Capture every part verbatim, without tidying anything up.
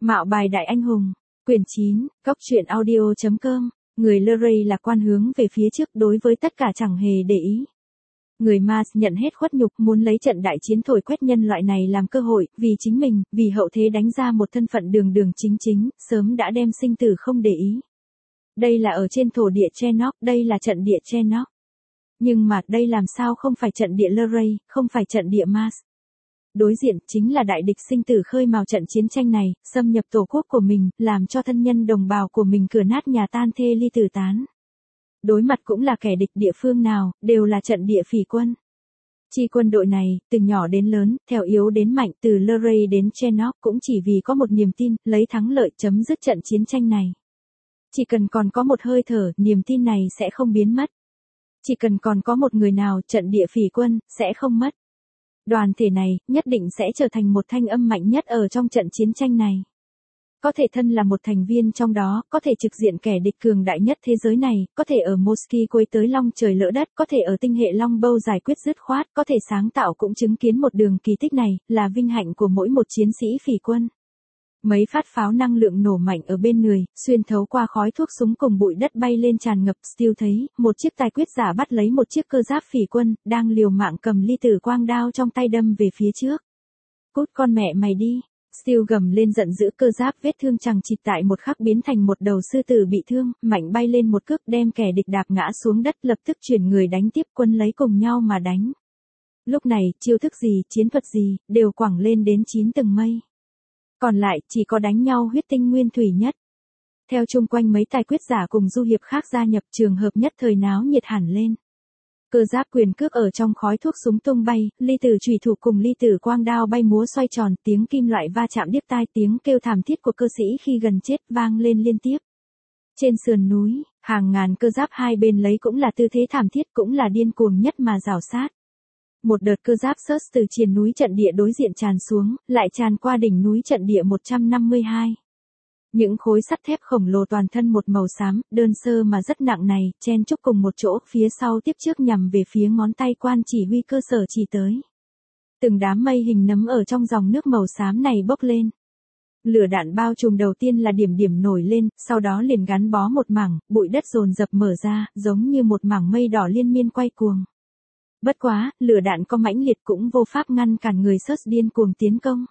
Mạo bài đại anh hùng, quyển chín, góc truyện audio.com, người Luray lạc quan hướng về phía trước đối với tất cả chẳng hề để ý. Người Mars nhận hết khuất nhục muốn lấy trận đại chiến thổi quét nhân loại này làm cơ hội, vì chính mình, vì hậu thế đánh ra một thân phận đường đường chính chính, sớm đã đem sinh tử không để ý. Đây là ở trên thổ địa Chernok, đây là trận địa Chernok. Nhưng mà đây làm sao không phải trận địa Luray, không phải trận địa Mars. Đối diện chính là đại địch sinh tử khơi mào trận chiến tranh này, xâm nhập tổ quốc của mình, làm cho thân nhân đồng bào của mình cửa nát nhà tan thê ly tử tán. Đối mặt cũng là kẻ địch địa phương nào, đều là trận địa phỉ quân. Chi quân đội này, từ nhỏ đến lớn, theo yếu đến mạnh, từ Luray đến Chernok cũng chỉ vì có một niềm tin, lấy thắng lợi chấm dứt trận chiến tranh này. Chỉ cần còn có một hơi thở, niềm tin này sẽ không biến mất. Chỉ cần còn có một người nào, trận địa phỉ quân, sẽ không mất. Đoàn thể này, nhất định sẽ trở thành một thanh âm mạnh nhất ở trong trận chiến tranh này. Có thể thân là một thành viên trong đó, có thể trực diện kẻ địch cường đại nhất thế giới này, có thể ở Mosky quấy tới long trời lỡ đất, có thể ở tinh hệ Long Bâu giải quyết dứt khoát, có thể sáng tạo cũng chứng kiến một đường kỳ tích này, là vinh hạnh của mỗi một chiến sĩ phỉ quân. Mấy phát pháo năng lượng nổ mạnh ở bên người, xuyên thấu qua khói thuốc súng cùng bụi đất bay lên tràn ngập. Steel thấy, một chiếc tài quyết giả bắt lấy một chiếc cơ giáp phỉ quân, đang liều mạng cầm ly tử quang đao trong tay đâm về phía trước. Cút con mẹ mày đi. Steel gầm lên giận dữ, cơ giáp vết thương chằng chịt tại một khắc biến thành một đầu sư tử bị thương, mạnh bay lên một cước đem kẻ địch đạp ngã xuống đất, lập tức chuyển người đánh tiếp, quân lấy cùng nhau mà đánh. Lúc này, chiêu thức gì, chiến thuật gì, đều quẳng lên đến chín tầng mây. Còn lại, chỉ có đánh nhau huyết tinh nguyên thủy nhất. Theo chung quanh mấy tài quyết giả cùng du hiệp khác gia nhập, trường hợp nhất thời náo nhiệt hẳn lên. Cơ giáp quyền cước ở trong khói thuốc súng tung bay, ly tử chùy thủ cùng ly tử quang đao bay múa xoay tròn, tiếng kim loại va chạm điếc tai, tiếng kêu thảm thiết của cơ sĩ khi gần chết vang lên liên tiếp. Trên sườn núi, hàng ngàn cơ giáp hai bên lấy cũng là tư thế thảm thiết, cũng là điên cuồng nhất mà rào sát. Một đợt cơ giáp search từ triền núi trận địa đối diện tràn xuống, lại tràn qua đỉnh núi trận địa một trăm năm mươi hai. Những khối sắt thép khổng lồ toàn thân một màu xám, đơn sơ mà rất nặng này, chen chúc cùng một chỗ, phía sau tiếp trước nhằm về phía ngón tay quan chỉ huy cơ sở chỉ tới. Từng đám mây hình nấm ở trong dòng nước màu xám này bốc lên. Lửa đạn bao trùm đầu tiên là điểm điểm nổi lên, sau đó liền gắn bó một mảng, bụi đất dồn dập mở ra, giống như một mảng mây đỏ liên miên quay cuồng. Bất quá, lửa đạn có mãnh liệt cũng vô pháp ngăn cản người search điên cuồng tiến công.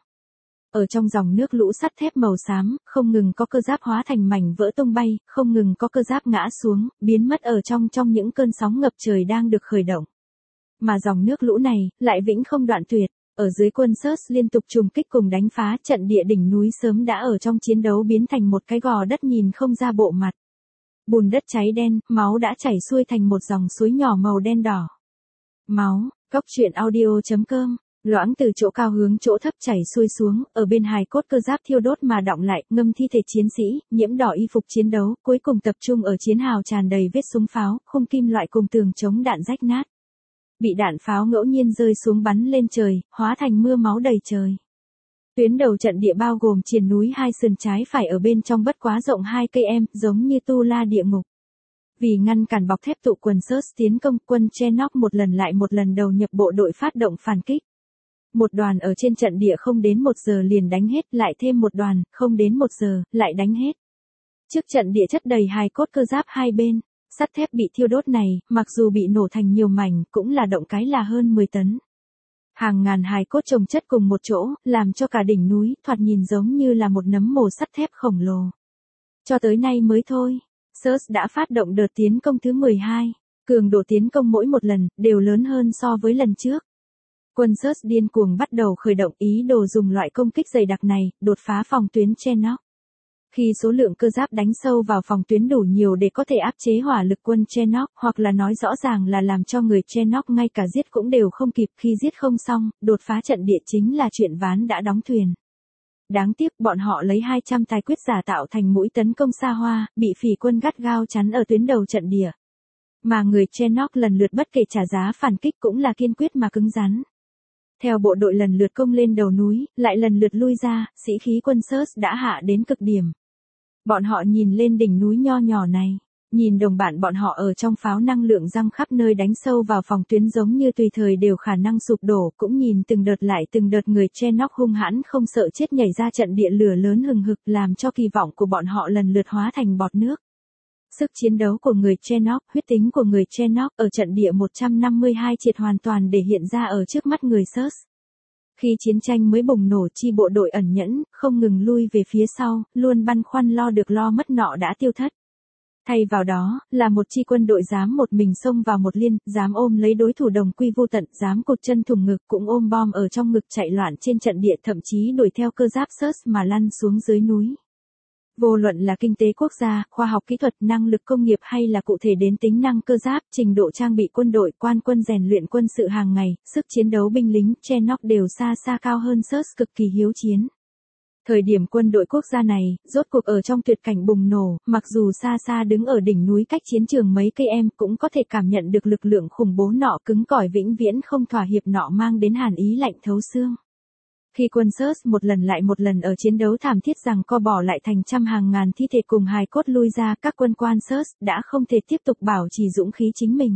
Ở trong dòng nước lũ sắt thép màu xám, không ngừng có cơ giáp hóa thành mảnh vỡ tung bay, không ngừng có cơ giáp ngã xuống, biến mất ở trong trong những cơn sóng ngập trời đang được khởi động. Mà dòng nước lũ này, lại vĩnh không đoạn tuyệt, ở dưới quân search liên tục trùng kích cùng đánh phá, trận địa đỉnh núi sớm đã ở trong chiến đấu biến thành một cái gò đất nhìn không ra bộ mặt. Bùn đất cháy đen, máu đã chảy xuôi thành một dòng suối nhỏ màu đen đỏ. Máu, góc truyện audio.com. Loãng từ chỗ cao hướng chỗ thấp chảy xuôi xuống, ở bên hài cốt cơ giáp thiêu đốt mà đọng lại, ngâm thi thể chiến sĩ, nhiễm đỏ y phục chiến đấu, cuối cùng tập trung ở chiến hào tràn đầy vết súng pháo, khung kim loại cùng tường chống đạn rách nát. Bị đạn pháo ngẫu nhiên rơi xuống bắn lên trời, hóa thành mưa máu đầy trời. Tuyến đầu trận địa bao gồm triền núi hai sườn trái phải ở bên trong bất quá rộng hai cây em, giống như tu la địa ngục. Vì ngăn cản bọc thép tụ quần search tiến công, quân Chernok một lần lại một lần đầu nhập bộ đội phát động phản kích. Một đoàn ở trên trận địa không đến một giờ liền đánh hết, lại thêm một đoàn, không đến một giờ, lại đánh hết. Trước trận địa chất đầy hài cốt cơ giáp hai bên, sắt thép bị thiêu đốt này, mặc dù bị nổ thành nhiều mảnh, cũng là động cái là hơn mười tấn. Hàng ngàn hài cốt chồng chất cùng một chỗ, làm cho cả đỉnh núi, thoạt nhìn giống như là một nấm mồ sắt thép khổng lồ. Cho tới nay mới thôi, search đã phát động đợt tiến công thứ mười hai, cường độ tiến công mỗi một lần, đều lớn hơn so với lần trước. Quân search điên cuồng bắt đầu khởi động ý đồ dùng loại công kích dày đặc này, đột phá phòng tuyến Chernok. Khi số lượng cơ giáp đánh sâu vào phòng tuyến đủ nhiều để có thể áp chế hỏa lực quân Chernok, hoặc là nói rõ ràng là làm cho người Chernok ngay cả giết cũng đều không kịp, khi giết không xong, đột phá trận địa chính là chuyện ván đã đóng thuyền. Đáng tiếc bọn họ lấy hai trăm tài quyết giả tạo thành mũi tấn công xa hoa, bị phỉ quân gắt gao chắn ở tuyến đầu trận địa. Mà người Chernok lần lượt bất kể trả giá phản kích cũng là kiên quyết mà cứng rắn. Theo bộ đội lần lượt công lên đầu núi, lại lần lượt lui ra, sĩ khí quân search đã hạ đến cực điểm. Bọn họ nhìn lên đỉnh núi nho nhỏ này, Nhìn đồng bạn bọn họ ở trong pháo năng lượng răng khắp nơi đánh sâu vào phòng tuyến giống như tùy thời đều khả năng sụp đổ, cũng nhìn từng đợt lại từng đợt người Chernobyl hung hãn không sợ chết nhảy ra trận địa lửa lớn hừng hực làm cho kỳ vọng của bọn họ lần lượt hóa thành bọt nước. Sức chiến đấu của người Chernobyl, huyết tính của người Chernobyl ở trận địa một trăm năm mươi hai triệt hoàn toàn để hiện ra ở trước mắt người Search. Khi chiến tranh mới bùng nổ, chi bộ đội ẩn nhẫn, không ngừng lui về phía sau, luôn băn khoăn lo được lo mất nọ đã tiêu thất. Thay vào đó, là một chi quân đội dám một mình xông vào một liên, dám ôm lấy đối thủ đồng quy vô tận, dám cụt chân thủng ngực, cũng ôm bom ở trong ngực chạy loạn trên trận địa, thậm chí đuổi theo cơ giáp Search mà lăn xuống dưới núi. Vô luận là kinh tế quốc gia, khoa học kỹ thuật, năng lực công nghiệp hay là cụ thể đến tính năng cơ giáp, trình độ trang bị quân đội, quan quân rèn luyện quân sự hàng ngày, sức chiến đấu binh lính, Chernobyl đều xa xa cao hơn Search, cực kỳ hiếu chiến. Thời điểm quân đội quốc gia này, rốt cuộc ở trong tuyệt cảnh bùng nổ, mặc dù xa xa đứng ở đỉnh núi cách chiến trường mấy cây em, cũng có thể cảm nhận được lực lượng khủng bố nọ cứng cỏi vĩnh viễn không thỏa hiệp nọ mang đến hàn ý lạnh thấu xương. Khi quân Search một lần lại một lần ở chiến đấu thảm thiết rằng co bỏ lại thành trăm hàng ngàn thi thể cùng hài cốt lui ra, các quân quan Search đã không thể tiếp tục bảo trì dũng khí chính mình.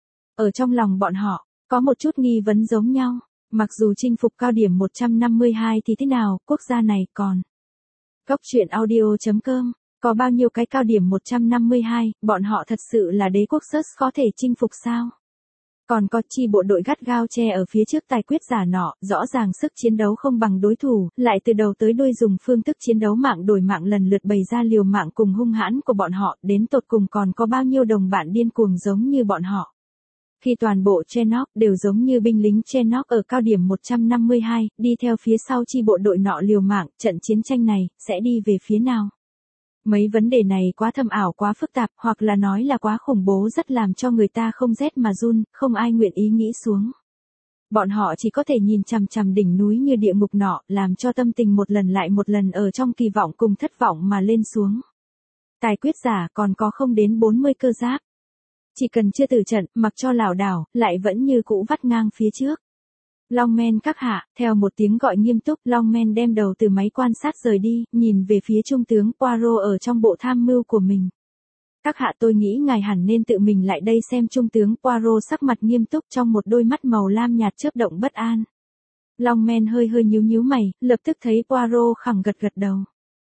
Ở trong lòng bọn họ, có một chút nghi vấn giống nhau. Mặc dù chinh phục cao điểm một trăm năm mươi hai thì thế nào, quốc gia này còn. Góc truyện audio chấm com, có bao nhiêu cái cao điểm một trăm năm mươi hai, bọn họ thật sự là đế quốc Search có thể chinh phục sao? Còn có chi bộ đội gắt gao che ở phía trước tài quyết giả nọ, rõ ràng sức chiến đấu không bằng đối thủ, lại từ đầu tới đuôi dùng phương thức chiến đấu mạng đổi mạng lần lượt bày ra liều mạng cùng hung hãn của bọn họ, đến tột cùng còn có bao nhiêu đồng bạn điên cuồng giống như bọn họ. Khi toàn bộ Chernobyl đều giống như binh lính Chernobyl ở cao điểm một trăm năm mươi hai, đi theo phía sau chi bộ đội nọ liều mạng, trận chiến tranh này, sẽ đi về phía nào? Mấy vấn đề này quá thâm ảo quá phức tạp, hoặc là nói là quá khủng bố rất làm cho người ta không rét mà run, không ai nguyện ý nghĩ xuống. Bọn họ chỉ có thể nhìn chằm chằm đỉnh núi như địa ngục nọ, làm cho tâm tình một lần lại một lần ở trong kỳ vọng cùng thất vọng mà lên xuống. Tài quyết giả còn có không đến bốn mươi cơ giáp. Chỉ cần chưa tử trận, mặc cho lảo đảo, lại vẫn như cũ vắt ngang phía trước. Longman các hạ, theo một tiếng gọi nghiêm túc, Longman đem đầu từ máy quan sát rời đi, nhìn về phía trung tướng Poirot ở trong bộ tham mưu của mình. Các hạ, tôi nghĩ ngài hẳn nên tự mình lại đây xem. Trung tướng Poirot sắc mặt nghiêm túc, trong một đôi mắt màu lam nhạt chớp động bất an. Longman hơi hơi nhíu nhíu mày, lập tức thấy Poirot khẳng gật gật đầu.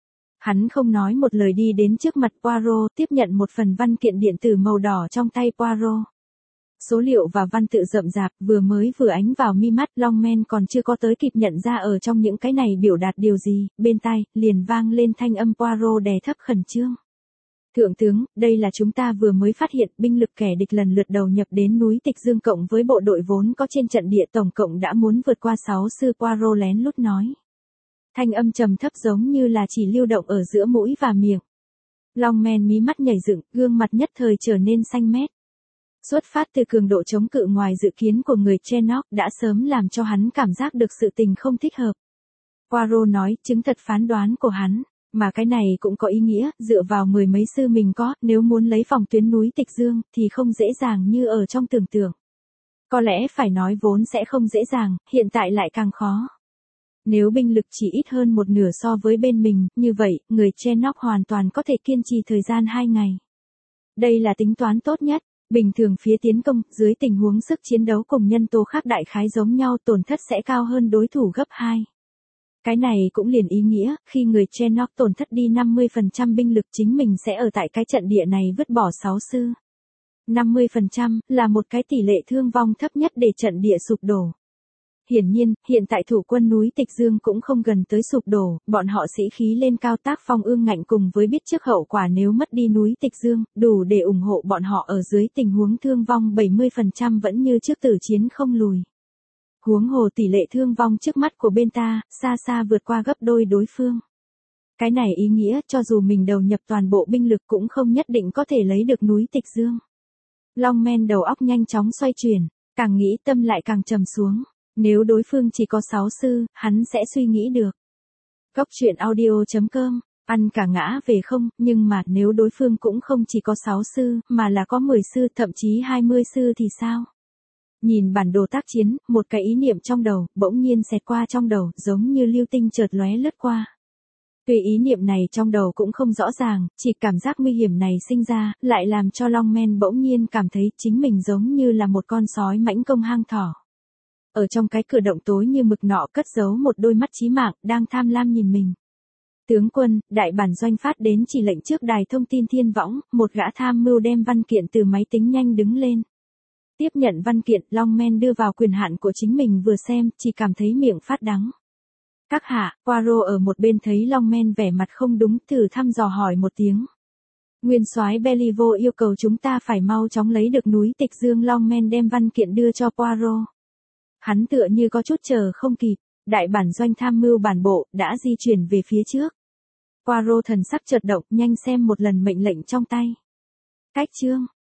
Hắn không nói một lời đi đến trước mặt Poirot, tiếp nhận một phần văn kiện điện tử màu đỏ trong tay Poirot. Số liệu và văn tự rậm rạp, vừa mới vừa ánh vào mi mắt, Longman còn chưa có tới kịp nhận ra ở trong những cái này biểu đạt điều gì, bên tai, liền vang lên thanh âm Poirot đè thấp khẩn trương. Thượng tướng, đây là chúng ta vừa mới phát hiện, binh lực kẻ địch lần lượt đầu nhập đến núi Tịch Dương cộng với bộ đội vốn có trên trận địa tổng cộng đã muốn vượt qua sáu sư. Poirot lén lút nói. Thanh âm trầm thấp giống như là chỉ lưu động ở giữa mũi và miệng. Longman mí mắt nhảy dựng, gương mặt nhất thời trở nên xanh mét. Xuất phát từ cường độ chống cự ngoài dự kiến của người Chernobyl đã sớm làm cho hắn cảm giác được sự tình không thích hợp. Poirot nói, chứng thật phán đoán của hắn, mà cái này cũng có ý nghĩa, dựa vào mười mấy sư mình có, nếu muốn lấy phòng tuyến núi Tịch Dương, thì không dễ dàng như ở trong tưởng tượng. Có lẽ phải nói vốn sẽ không dễ dàng, hiện tại lại càng khó. Nếu binh lực chỉ ít hơn một nửa so với bên mình, như vậy, người Chernobyl hoàn toàn có thể kiên trì thời gian hai ngày. Đây là tính toán tốt nhất. Bình thường phía tiến công, dưới tình huống sức chiến đấu cùng nhân tố khác đại khái giống nhau, tổn thất sẽ cao hơn đối thủ gấp hai. Cái này cũng liền ý nghĩa, khi người Chernobyl tổn thất đi năm mươi phần trăm binh lực chính mình sẽ ở tại cái trận địa này vứt bỏ sáu sư. năm mươi phần trăm là một cái tỷ lệ thương vong thấp nhất để trận địa sụp đổ. Hiển nhiên, hiện tại thủ quân núi Tịch Dương cũng không gần tới sụp đổ, bọn họ sĩ khí lên cao tác phong ương ngạnh cùng với biết trước hậu quả nếu mất đi núi Tịch Dương, đủ để ủng hộ bọn họ ở dưới tình huống thương vong bảy mươi phần trăm vẫn như trước tử chiến không lùi. Huống hồ tỷ lệ thương vong trước mắt của bên ta, xa xa vượt qua gấp đôi đối phương. Cái này ý nghĩa cho dù mình đầu nhập toàn bộ binh lực cũng không nhất định có thể lấy được núi Tịch Dương. Longman đầu óc nhanh chóng xoay chuyển, càng nghĩ tâm lại càng trầm xuống. Nếu đối phương chỉ có sáu sư, hắn sẽ suy nghĩ được. Góc truyện audio chấm com, ăn cả ngã về không, nhưng mà nếu đối phương cũng không chỉ có sáu sư, mà là có mười sư, thậm chí hai mươi sư thì sao? Nhìn bản đồ tác chiến, một cái ý niệm trong đầu, bỗng nhiên xẹt qua trong đầu, giống như lưu tinh chợt lóe lướt qua. Tuy ý niệm này trong đầu cũng không rõ ràng, chỉ cảm giác nguy hiểm này sinh ra, lại làm cho Longman bỗng nhiên cảm thấy chính mình giống như là một con sói mãnh công hang thỏ. Ở trong cái cửa động tối như mực nọ cất giấu một đôi mắt chí mạng, đang tham lam nhìn mình. Tướng quân, đại bản doanh phát đến chỉ lệnh trước đài thông tin thiên võng, một gã tham mưu đem văn kiện từ máy tính nhanh đứng lên. Tiếp nhận văn kiện, Longman đưa vào quyền hạn của chính mình vừa xem, chỉ cảm thấy miệng phát đắng. Các hạ, Poirot ở một bên thấy Longman vẻ mặt không đúng, thử thăm dò hỏi một tiếng. Nguyên soái Beliveau yêu cầu chúng ta phải mau chóng lấy được núi Tịch Dương. Longman đem văn kiện đưa cho Poirot. Hắn tựa như có chút chờ không kịp, đại bản doanh tham mưu bản bộ, đã di chuyển về phía trước. Poirot thần sắc chợt động, nhanh xem một lần mệnh lệnh trong tay. Cách chương.